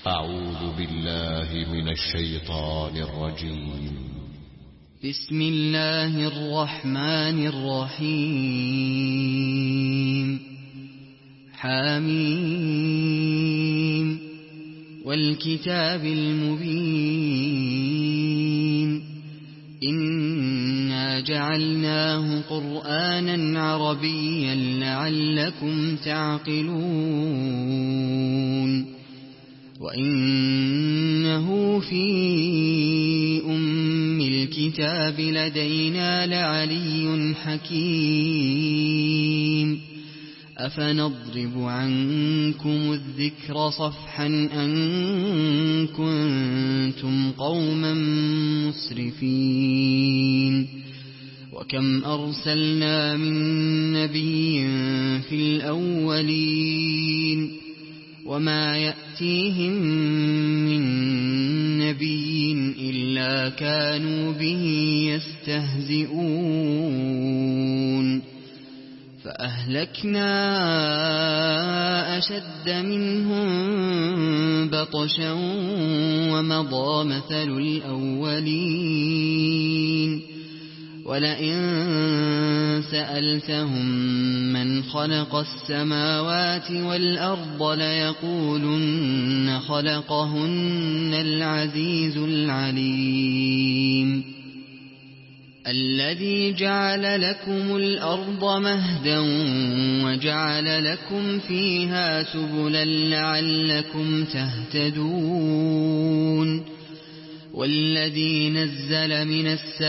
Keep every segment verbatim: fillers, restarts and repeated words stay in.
أعوذ بالله من الشيطان الرجيم. بسم الله الرحمن الرحيم. حميم والكتاب المبين إنا جعلناه قرآنا عربيا لعلكم تعقلون وإنه في أم الكتاب لدينا لعلي حكيم أفنضرب عنكم الذكر صفحا أن كنتم قوما مسرفين وكم أرسلنا من نبي في الأولين وما يأتيهم من نبي إلا كانوا به يستهزئون فأهلكنا أشد منهم بطشا ومضى مثل الأولين ولئن سألتهم من خلق السماوات والأرض ليقولن خلقهن العزيز العليم الذي جعل لكم الأرض مهدا وجعل لكم فيها سبلا لعلكم تهتدون والذي نزل من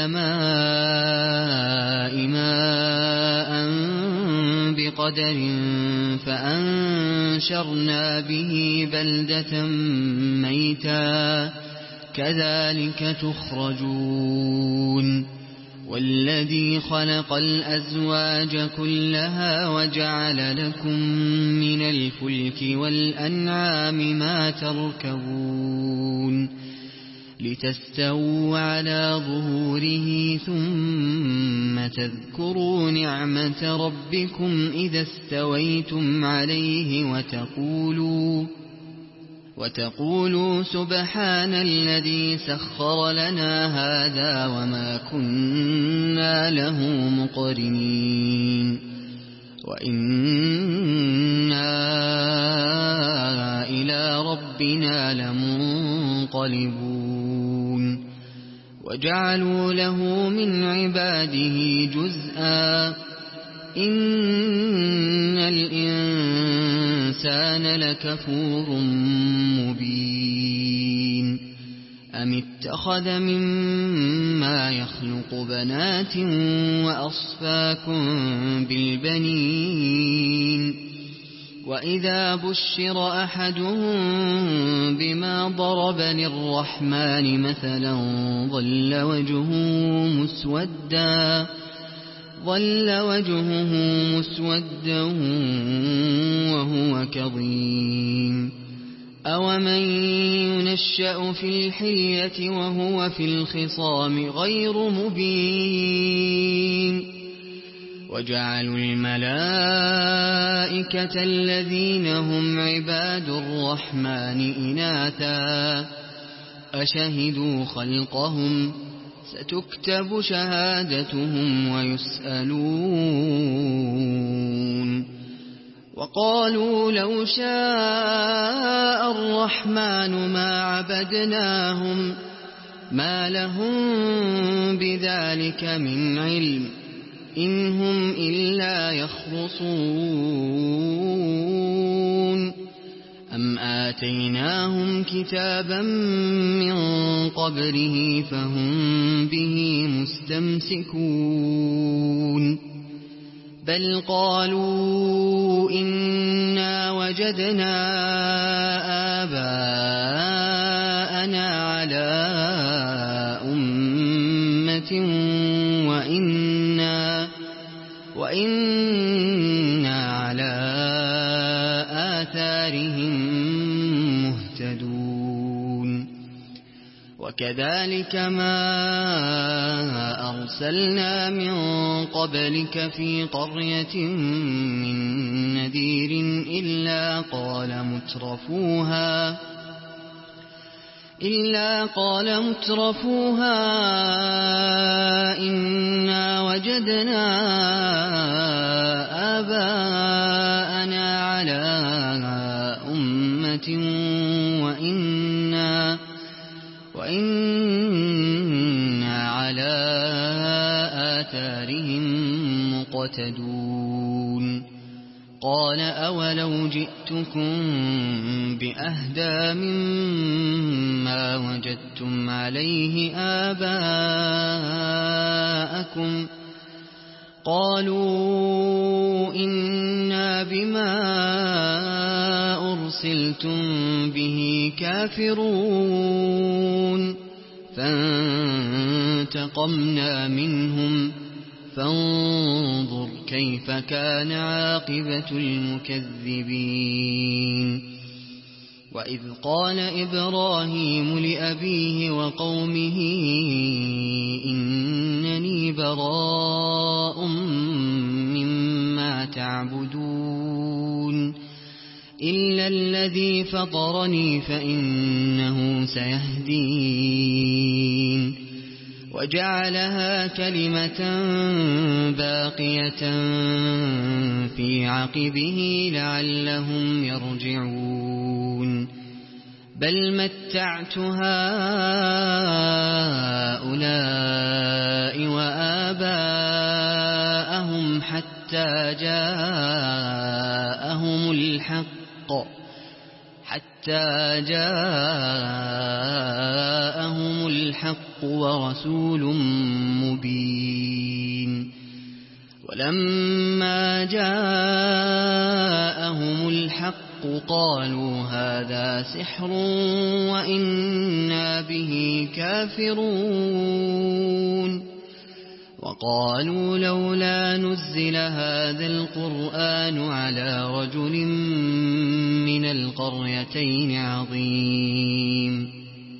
السماء ماء بقدر فأنشرنا به بلدة ميتا كذلك تخرجون والذي خلق الأزواج كلها وجعل لكم من الفلك والأنعام ما تركبون لتستووا على ظهوره ثم تذكروا نعمة ربكم إذا استويتم عليه وتقولوا وتقولوا سبحان الذي سخر لنا هذا وما كنا له مقرنين وإنا إلى ربنا لمنقلبون وجعلوا له من عباده جزءا إن الإنسان لكفور مبين أم اتخذ مما يخلق بنات وأصفاكم بالبنين وإذا بشر أحدهم بما ضرب للرحمن مثلا ظل وجهه مسودا ظل وجهه مسودا وهو كظيم أومن ينشأ في الحلية وهو في الخصام غير مبين وجعلوا الملائكة الذين هم عباد الرحمن إناثا أشهدوا خلقهم ستكتب شهادتهم ويسألون وقالوا لو شاء الرحمن ما عبدناهم ما لهم بذلك من علم إن هم إلا يخرصون أم آتيناهم كتابا من قبله فهم به مستمسكون بل قالوا إنا وجدنا آباءنا على أمة وإنا وإنا على آثارهم مهتدون وكذلك ما أرسلنا من قبلك في قرية من نذير إلا قال مترفوها إلا قال مترفوها إنا وجدنا آباءنا على أمة وإنا, وإنا على آثارهم مقتدون قال أولو جئتكم بأهدى مما وجدتم عليه آباءكم قالوا إنا بما أرسلتم به كافرون فانتقمنا منهم فانظر كيف كان عاقبة المكذبين وإذ قال إبراهيم لأبيه وقومه إنني براء مما تعبدون إلا الذي فطرني فإنه سيهدين وجعلها كلمة باقية في عقبه لعلهم يرجعون بل متعت هؤلاء وآباءهم حتى جاءهم الحق حتى جاءهم الحق ورسول مبين ولما جاءهم الحق قالوا هذا سحر وإنا به كافرون وقالوا لولا نزل هذا القرآن على رجل من القريتين عظيم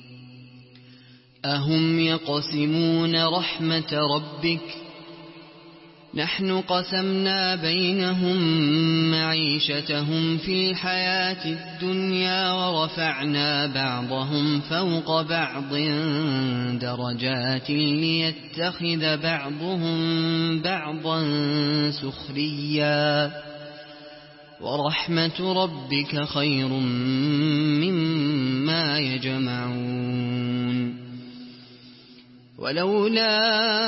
أهم يقسمون رحمة ربك نحن قسمنا بينهم معيشتهم في الحياة الدنيا ورفعنا بعضهم فوق بعض درجات ليتخذ بعضهم بعضا سخريا ورحمة ربك خير مما يجمعون ولولا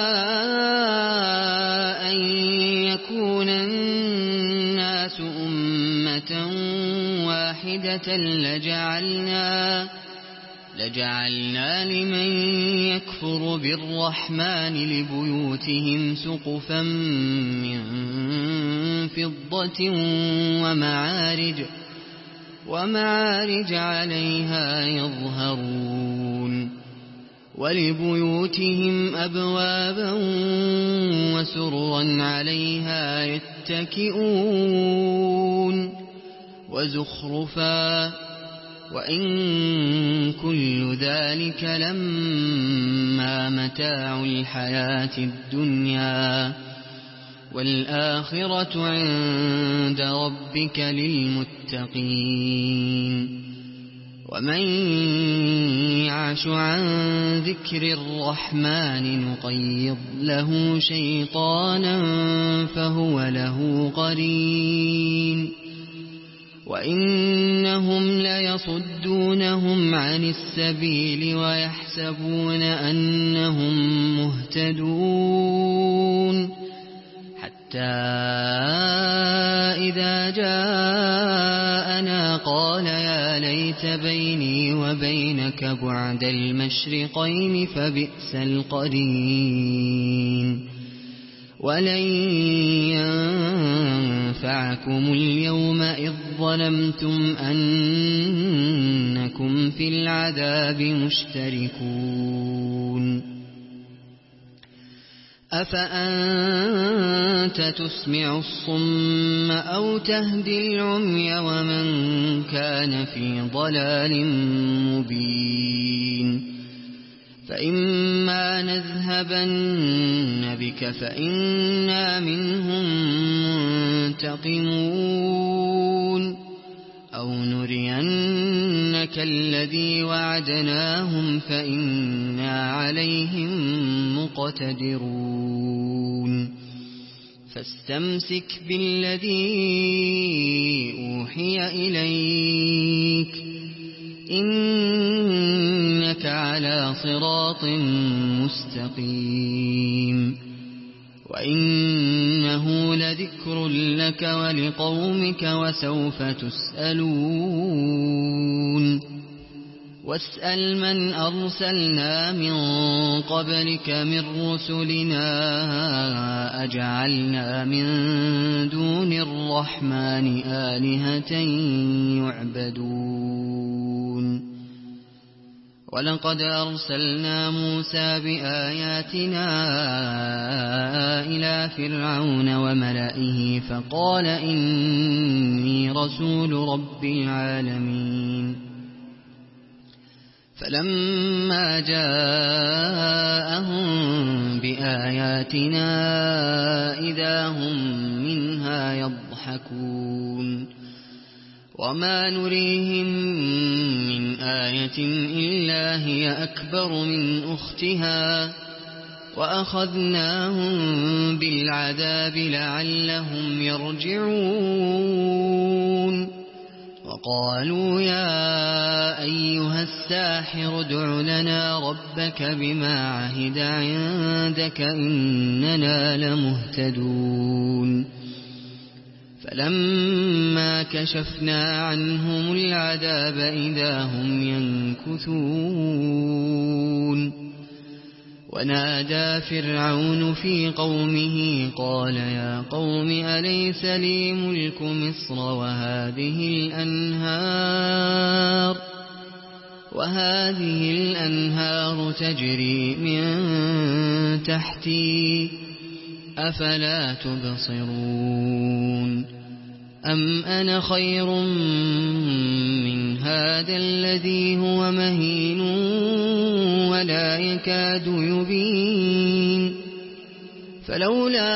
أن يكون الناس أمة واحدة لجعلنا لجعلنا لمن يكفر بالرحمن لبيوتهم سقفا من فضة ومعارج ومعارج عليها يظهرون ولبيوتهم أبوابا وسررا عليها يتكئون وزخرفا وإن كل ذلك لما متاع الحياة الدنيا والآخرة عند ربك للمتقين ومن يعش عن ذكر الرحمن نقيض له شيطانا فهو له قرين وإنهم ليصدونهم عن السبيل ويحسبون أنهم مهتدون حتى إذا جاءنا قال يا ليت بيني وبينك بعد المشرقين فبئس القرين ولن ينفعكم اليوم إذ ظلمتم أنكم في العذاب مشتركون أفأنت تسمع الصم أو تهدي العمي ومن كان في ضلال مبين فإما نذهبن بك فإنا منهم منتقمون أو نرينك كالذي وعدناهم فإنا عليهم مقتدرون فاستمسك بالذي أوحي إليك إنك على صراط مستقيم وإنه لذكر لك ولقومك وسوف تسألون واسأل من أرسلنا من قبلك من رسلنا أجعلنا من دون الرحمن آلهة يعبدون ولقد أرسلنا موسى بآياتنا إلى فرعون وملئه فقال إني رسول رب العالمين فلما جاءهم بآياتنا إذا هم منها يضحكون وما نريهم من آية إلا هي أكبر من أختها وأخذناهم بالعذاب لعلهم يرجعون وقالوا يا أيها الساحر ادع لنا ربك بما عهد عندك إننا لمهتدون فلما كشفنا عنهم العذاب إذا هم ينكثون ونادى فرعون في قومه قال يا قوم أليس لي ملك مصر وهذه الأنهار وهذه الأنهار تجري من تحتي أفلا تبصرون أم أنا خير من هذا الذي هو مهين ولا يكاد يبين فلولا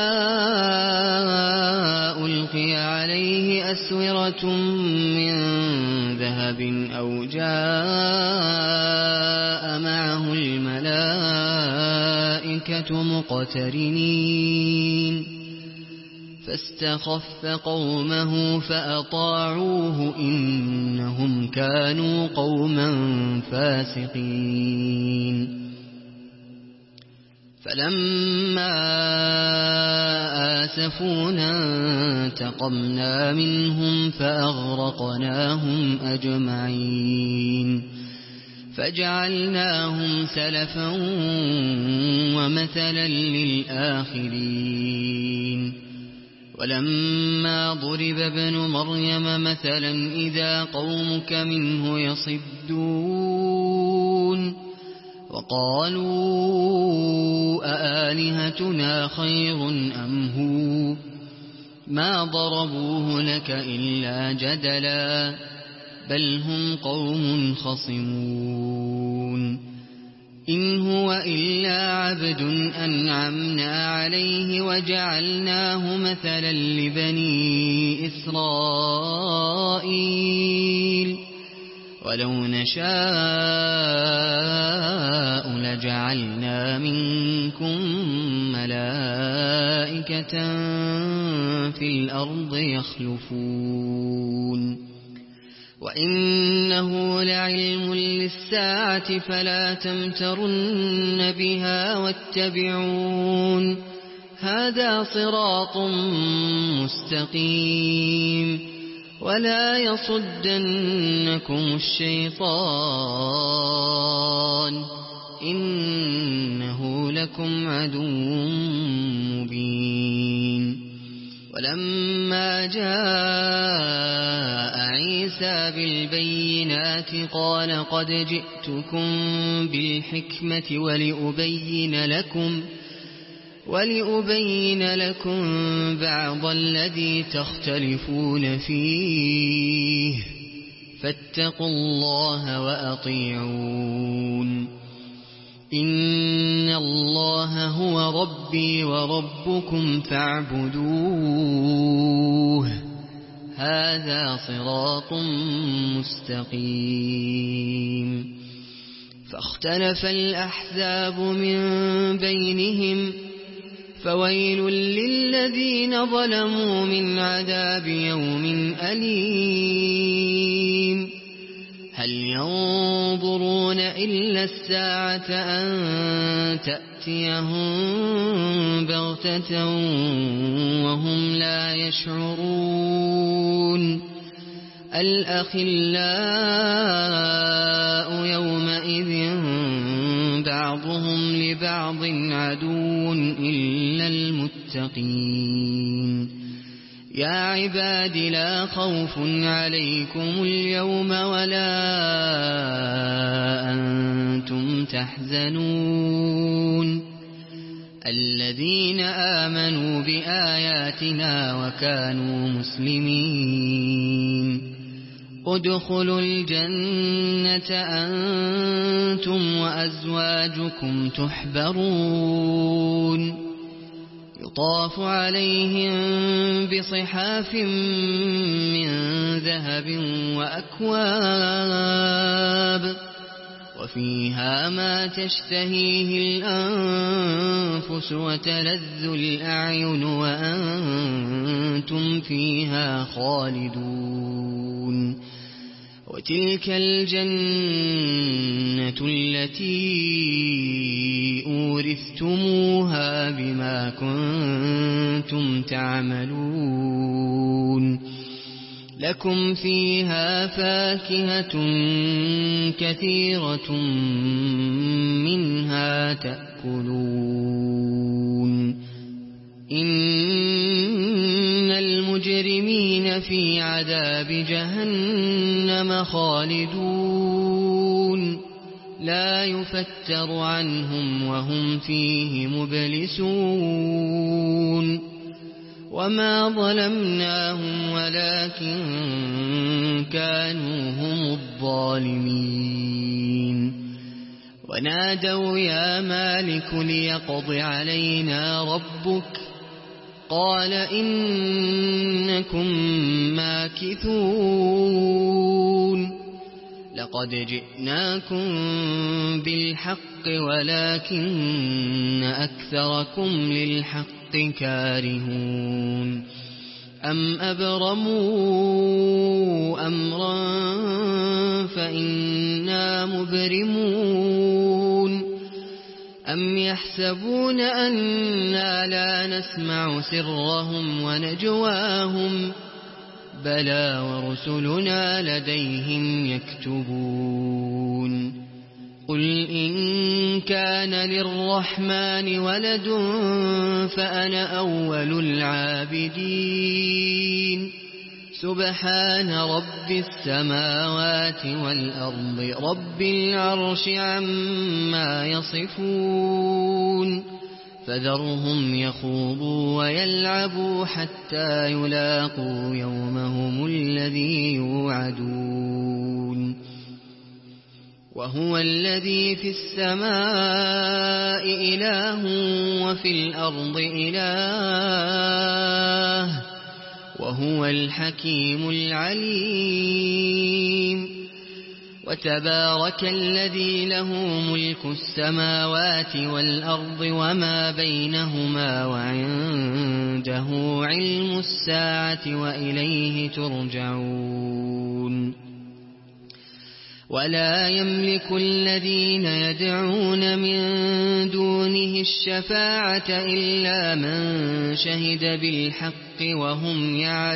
ألقي عليه أسورة من ذهب أو جاء معه الملائكة مقترنين فاستخف قومه فأطاعوه إنهم كانوا قوما فاسقين فلما آسفونا انتقمنا منهم فأغرقناهم أجمعين فجعلناهم سلفا ومثلا للآخرين ولما ضرب ابن مريم مثلا إذا قومك منه يصدون وقالوا أآلهتنا خير أم هو ما ضربوه لك إلا جدلا بل هم قوم خصمون إن هو إلا عبد أنعمنا عليه وجعلناه مثلا لبني إسرائيل ولو نشاء لجعلنا منكم ملائكة في الأرض يخلفون وإنه لعلم للساعة فلا تمترن بها واتبعون هذا صراط مستقيم ولا يصدنكم الشيطان إنه لكم عدو مبين ولما جاء عيسى بالبينات قال قد جئتكم بالحكمة ولأبين لكم ولأبين لكم بعض الذي تختلفون فيه فاتقوا الله وأطيعون إن الله هو ربي وربكم فاعبدوه هذا صراط مستقيم فاختلف الأحزاب من بينهم فويل للذين ظلموا من عذاب يوم أليم هل ينظرون إلا الساعة أن تأتيهم بغتة وهم لا يشعرون الأخلاء يومئذ بعضهم لبعض عدو إلا المتقين يا عباد لا خوف عليكم اليوم ولا أنتم تحزنون الذين آمنوا بآياتنا وكانوا مسلمين ادخلوا الجنة أنتم وأزواجكم تحبرون يطاف عليهم بصحاف من ذهب وأكواب وفيها ما تشتهيه الأنفس وتلذ الأعين وأنتم فيها خالدون وتلك الجنة التي أورثتموها بما كنتم تعملون لكم فيها فاكهة كثيرة منها تأكلون إن المجرمين في عذاب جهنم خالدون لا يفتر عنهم وهم فيه مبلسون وما ظلمناهم ولكن كانوا هم الظالمين ونادوا يا مالك ليقض علينا ربك قال إنكم ماكثون لقد جئناكم بالحق ولكن أكثركم للحق كارهون أم أبرموا أمرا فإنا مبرمون أم يحسبون أنا لا نسمع سرهم ونجواهم بلى ورسلنا لديهم يكتبون قل إن كان للرحمن ولد فأنا أول العابدين سبحان رب السماوات والأرض رب العرش عما يصفون فذرهم يخوضوا ويلعبوا حتى يلاقوا يومهم الذي يوعدون وهو الذي في السماء إله وفي الأرض إله وهو الحكيم العليم وتبارك الذي له ملك السماوات والأرض وما بينهما وعنده علم الساعة وإليه ترجعون ولا يملك الذين يدعون من دونه الشفاعة إلا من شهد بالحق وهم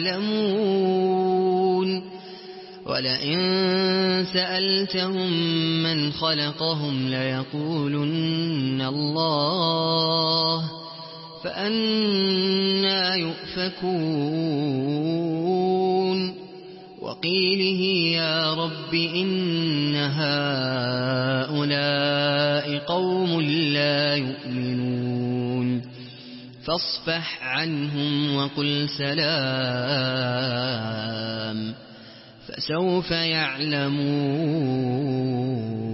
يعلمون ولئن سألتهم من خلقهم ليقولن الله فأنى يؤفكون وقيله يا رب إن هؤلاء قوم لا يؤمنون فاصفح عنهم وقل سلام فسوف يعلمون